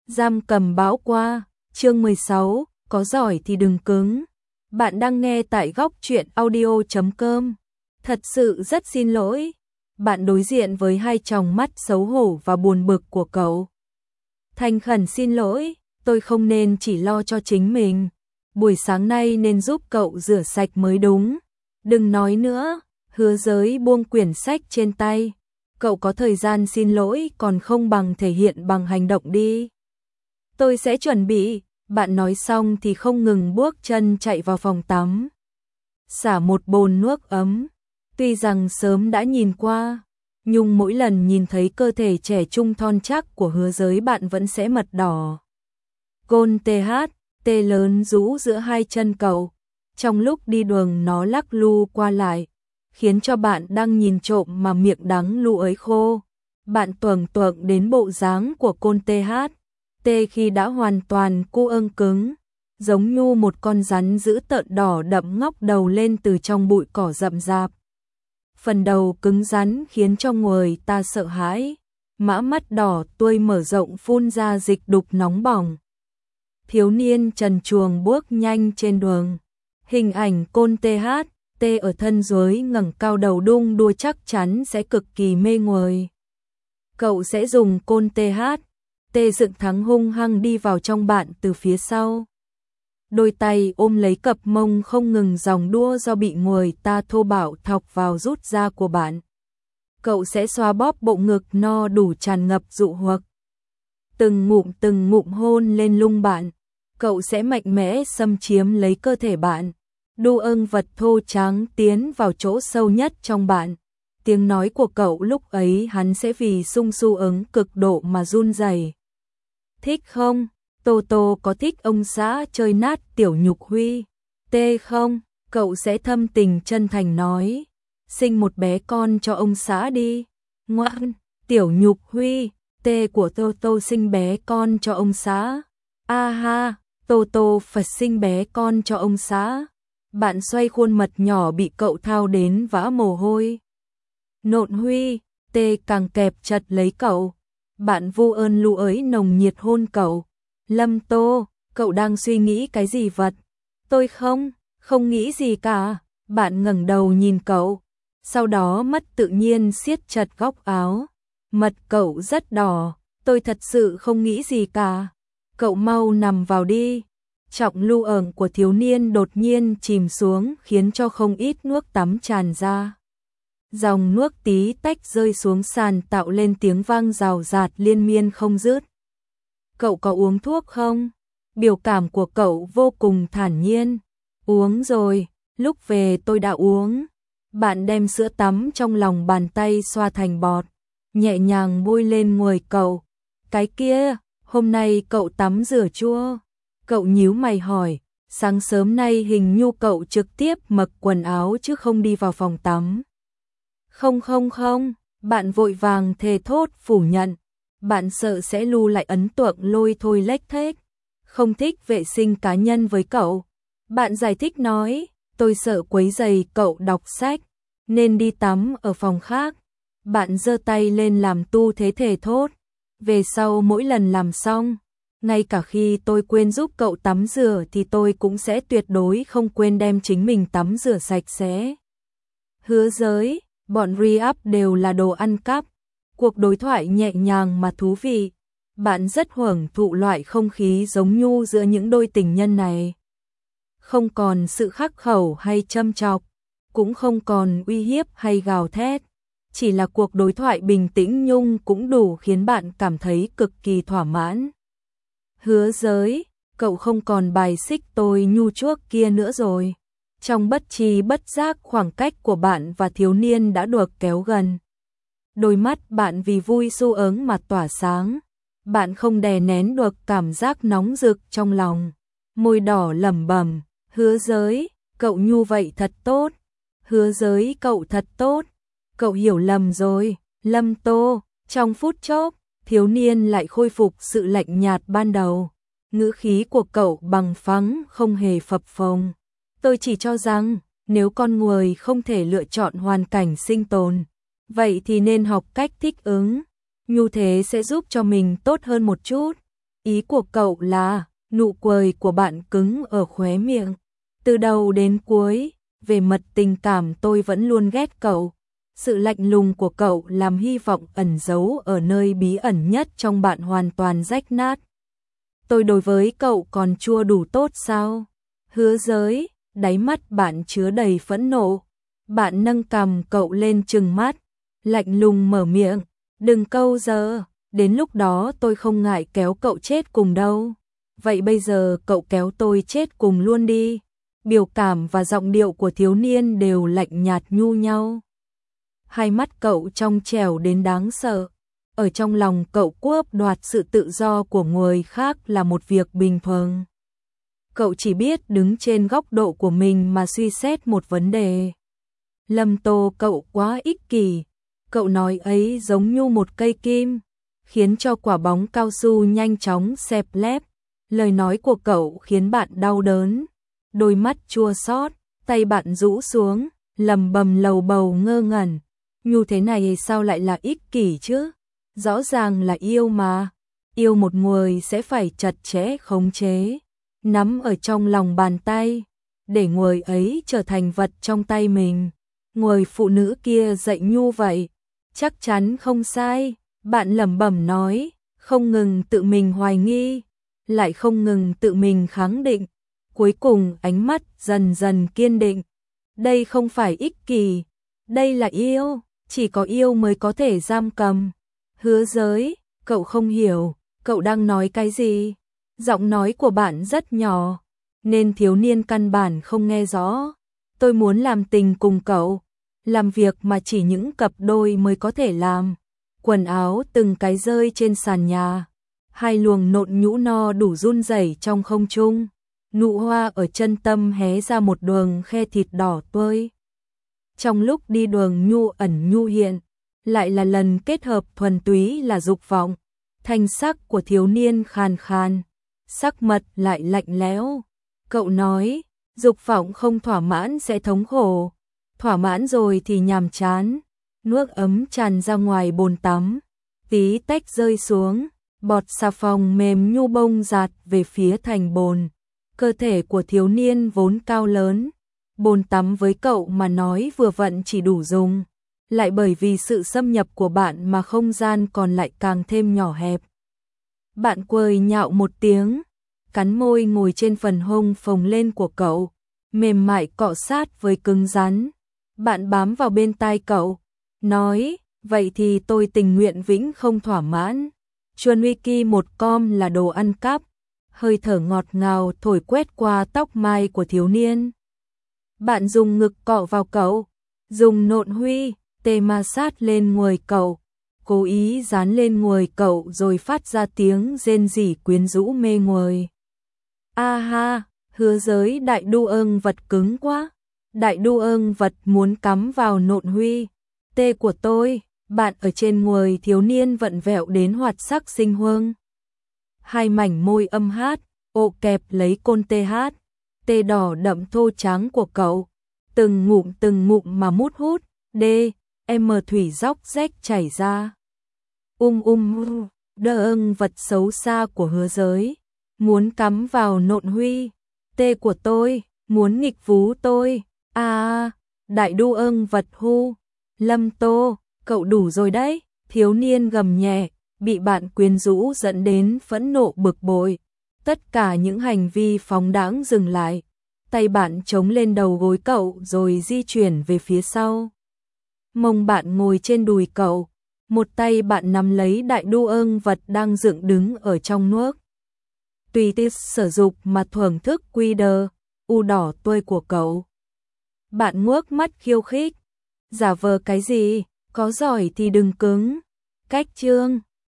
Giam cầm bão qua, chương 16, có giỏi thì đừng cứng. Bạn đang nghe tại góc truyện audio.com. Thật sự rất xin lỗi. Bạn đối diện với hai tròng mắt xấu hổ và buồn bực của cậu. Thành khẩn xin lỗi, tôi không nên chỉ lo cho chính mình. Buổi sáng nay nên giúp cậu rửa sạch mới đúng. Đừng nói nữa, Hứa Giới buông quyển sách trên tay. Cậu có thời gian xin lỗi còn không bằng thể hiện bằng hành động đi. Tôi sẽ chuẩn bị. Bạn nói xong thì không ngừng bước chân chạy vào phòng tắm. Xả một bồn nước ấm. Tuy rằng sớm đã nhìn qua, nhưng mỗi lần nhìn thấy cơ thể trẻ trung thon chắc của Hứa Giới bạn vẫn sẽ mật đỏ. Côn tê lớn rũ giữa hai chân cậu. Trong lúc đi đường nó lắc lu qua lại, khiến cho bạn đang nhìn trộm mà miệng đắng lu ấy khô. Bạn tưởng tượng đến bộ dáng của Côn tê khi đã hoàn toàn cu ương cứng, giống như một con rắn dữ tợn đỏ đậm ngóc đầu lên từ trong bụi cỏ rậm rạp. Phần đầu cứng rắn khiến cho người ta sợ hãi, mã mắt đỏ tươi mở rộng phun ra dịch đục nóng bỏng. Thiếu niên trần truồng bước nhanh trên đường. Hình ảnh Côn tê ở thân dưới ngẩng cao đầu đung đua chắc chắn sẽ cực kỳ mê người. Cậu sẽ dùng Côn tê dựng thắng hung hăng đi vào trong bạn từ phía sau. Đôi tay ôm lấy cặp mông không ngừng dòng đua do bị người ta thô bạo thọc vào rút ra của bạn. Cậu sẽ xoa bóp bộ ngực no đủ tràn ngập dụ hoặc. Từng ngụm hôn lên lung bạn. Cậu sẽ mạnh mẽ xâm chiếm lấy cơ thể bạn. Đu ưng vật thô trắng tiến vào chỗ sâu nhất trong bạn. Tiếng nói của cậu lúc ấy hắn sẽ vì sung su ứng cực độ mà run rẩy. Thích không? Tô Tô có thích ông xã chơi nát Tiểu Nhục Huy? Tê không? Cậu sẽ thâm tình chân thành nói. Sinh một bé con cho ông xã đi. Ngoan, Tiểu Nhục Huy, tê của Tô Tô sinh bé con cho ông xã. A ha, Tô Tô Phật sinh bé con cho ông xã. Bạn xoay khuôn mặt nhỏ bị cậu thao đến vã mồ hôi. Nộn Huy, tê càng kẹp chặt lấy cậu. Bạn vô ơn lũ ấy nồng nhiệt hôn cậu. Lâm Tô, cậu đang suy nghĩ cái gì vật? Tôi không nghĩ gì cả. Bạn ngẩng đầu nhìn cậu, sau đó mất tự nhiên siết chặt góc áo. Mặt cậu rất đỏ, tôi thật sự không nghĩ gì cả. Cậu mau nằm vào đi. Trọng lưu ẩn của thiếu niên đột nhiên chìm xuống khiến cho không ít nước tắm tràn ra. Dòng nước tí tách rơi xuống sàn tạo lên tiếng vang rào rạt liên miên không dứt. Cậu có uống thuốc không? Biểu cảm của cậu vô cùng thản nhiên. Uống rồi, lúc về tôi đã uống. Bạn đem sữa tắm trong lòng bàn tay xoa thành bọt, nhẹ nhàng bôi lên người cậu. Cái kia, hôm nay cậu tắm rửa chưa? Cậu nhíu mày hỏi. Sáng sớm nay hình như cậu trực tiếp mặc quần áo chứ không đi vào phòng tắm. Không, bạn vội vàng thề thốt phủ nhận. Bạn sợ sẽ lưu lại ấn tượng lôi thôi lếch thếch, không thích vệ sinh cá nhân với cậu. Bạn giải thích nói, tôi sợ quấy rầy cậu đọc sách, nên đi tắm ở phòng khác. Bạn giơ tay lên làm tu thế thề thốt. Về sau mỗi lần làm xong, ngay cả khi tôi quên giúp cậu tắm rửa thì tôi cũng sẽ tuyệt đối không quên đem chính mình tắm rửa sạch sẽ. Hứa Giới, bọn Re-up đều là đồ ăn cắp. Cuộc đối thoại nhẹ nhàng mà thú vị. Bạn rất hưởng thụ loại không khí giống nhu giữa những đôi tình nhân này. Không còn sự khắc khẩu hay châm chọc, cũng không còn uy hiếp hay gào thét. Chỉ là cuộc đối thoại bình tĩnh nhung cũng đủ khiến bạn cảm thấy cực kỳ thỏa mãn. Hứa Giới, cậu không còn bài xích tôi nhu chuốc kia nữa rồi. Trong bất tri bất giác khoảng cách của bạn và thiếu niên đã được kéo gần. Đôi mắt bạn vì vui su ớn mà tỏa sáng. Bạn không đè nén được cảm giác nóng rực trong lòng. Môi đỏ lẩm bẩm, Hứa Giới, cậu nhu vậy thật tốt. Hứa Giới, cậu thật tốt. Cậu hiểu lầm rồi, Lâm Tô. Trong phút chốc, thiếu niên lại khôi phục sự lạnh nhạt ban đầu. Ngữ khí của cậu bằng phẳng không hề phập phồng. Tôi chỉ cho rằng, nếu con người không thể lựa chọn hoàn cảnh sinh tồn, vậy thì nên học cách thích ứng. Như thế sẽ giúp cho mình tốt hơn một chút. Ý của cậu là, nụ cười của bạn cứng ở khóe miệng. Từ đầu đến cuối, về mặt tình cảm tôi vẫn luôn ghét cậu. Sự lạnh lùng của cậu làm hy vọng ẩn giấu ở nơi bí ẩn nhất trong bạn hoàn toàn rách nát. Tôi đối với cậu còn chưa đủ tốt sao? Hứa Giới, đáy mắt bạn chứa đầy phẫn nộ. Bạn nâng cằm cậu lên trừng mắt, lạnh lùng mở miệng, đừng câu giờ, đến lúc đó tôi không ngại kéo cậu chết cùng đâu. Vậy bây giờ cậu kéo tôi chết cùng luôn đi. Biểu cảm và giọng điệu của thiếu niên đều lạnh nhạt nhu nhau. Hai mắt cậu trong trẻo đến đáng sợ. Ở trong lòng cậu cướp đoạt sự tự do của người khác là một việc bình thường. Cậu chỉ biết đứng trên góc độ của mình mà suy xét một vấn đề. Lâm Tô, cậu quá ích kỷ. Cậu nói ấy giống như một cây kim, khiến cho quả bóng cao su nhanh chóng xẹp lép. Lời nói của cậu khiến bạn đau đớn. Đôi mắt chua xót, tay bạn rũ xuống, lầm bầm lầu bầu ngơ ngẩn. Như thế này sao lại là ích kỷ chứ? Rõ ràng là yêu mà. Yêu một người sẽ phải chặt chẽ khống chế, nắm ở trong lòng bàn tay, để người ấy trở thành vật trong tay mình. Người phụ nữ kia dạy nhu vậy, chắc chắn không sai. Bạn lẩm bẩm nói, không ngừng tự mình hoài nghi, lại không ngừng tự mình khẳng định. Cuối cùng ánh mắt dần dần kiên định. Đây không phải ích kỷ, đây là yêu, chỉ có yêu mới có thể giam cầm. Hứa Giới, cậu không hiểu, cậu đang nói cái gì? Giọng nói của bạn rất nhỏ, nên thiếu niên căn bản không nghe rõ. Tôi muốn làm tình cùng cậu, làm việc mà chỉ những cặp đôi mới có thể làm. Quần áo từng cái rơi trên sàn nhà, hai luồng nộn nhũ no đủ run rẩy trong không trung. Nụ hoa ở chân tâm hé ra một đường khe thịt đỏ tươi. Trong lúc đi đường nhu ẩn nhu hiện, lại là lần kết hợp thuần túy là dục vọng. Thanh sắc của thiếu niên khàn khàn, sắc mật lại lạnh lẽo. Cậu nói, dục vọng không thỏa mãn sẽ thống khổ, thỏa mãn rồi thì nhàm chán. Nước ấm tràn ra ngoài bồn tắm, tí tách rơi xuống, bọt xà phòng mềm nhu bông dạt về phía thành bồn. Cơ thể của thiếu niên vốn cao lớn, bồn tắm với cậu mà nói vừa vặn chỉ đủ dùng, lại bởi vì sự xâm nhập của bạn mà không gian còn lại càng thêm nhỏ hẹp. Bạn cười nhạo một tiếng, cắn môi ngồi trên phần hông phồng lên của cậu, mềm mại cọ sát với cứng rắn. Bạn bám vào bên tai cậu, nói, vậy thì tôi tình nguyện vĩnh không thỏa mãn. Chuan Wiki một com là đồ ăn cắp. Hơi thở ngọt ngào thổi quét qua tóc mai của thiếu niên. Bạn dùng ngực cọ vào cậu, dùng nộn huy, tê ma sát lên người cậu, cố ý dán lên người cậu rồi phát ra tiếng rên rỉ quyến rũ mê người. A ha, Hứa Giới, đại đu ưng vật cứng quá. Đại đu ưng vật muốn cắm vào nộn huy. Tê của tôi, bạn ở trên người thiếu niên vặn vẹo đến hoạt sắc sinh hương. Hai mảnh môi âm hát, ộ kẹp lấy côn tê hát, tê đỏ đậm thô trắng của cậu, từng ngụm mà mút hút, thủy dốc rách chảy ra. Đơ ưng vật xấu xa của Hứa Giới, muốn cắm vào nộn huy, tê của tôi, muốn nghịch vú tôi, đại đu ưng vật hu, Lâm Tô, cậu đủ rồi đấy, thiếu niên gầm nhẹ. Bị bạn quyến rũ dẫn đến phẫn nộ bực bội, tất cả những hành vi phóng đãng dừng lại, tay bạn chống lên đầu gối cậu rồi di chuyển về phía sau. Mông bạn ngồi trên đùi cậu, một tay bạn nắm lấy đại đu ưng vật đang dựng đứng ở trong nước. Tùy tiết sử dụng mà thưởng thức quy đờ, u đỏ tươi của cậu. Bạn ngước mắt khiêu khích, giả vờ cái gì, có giỏi thì đừng cứng. Cách chương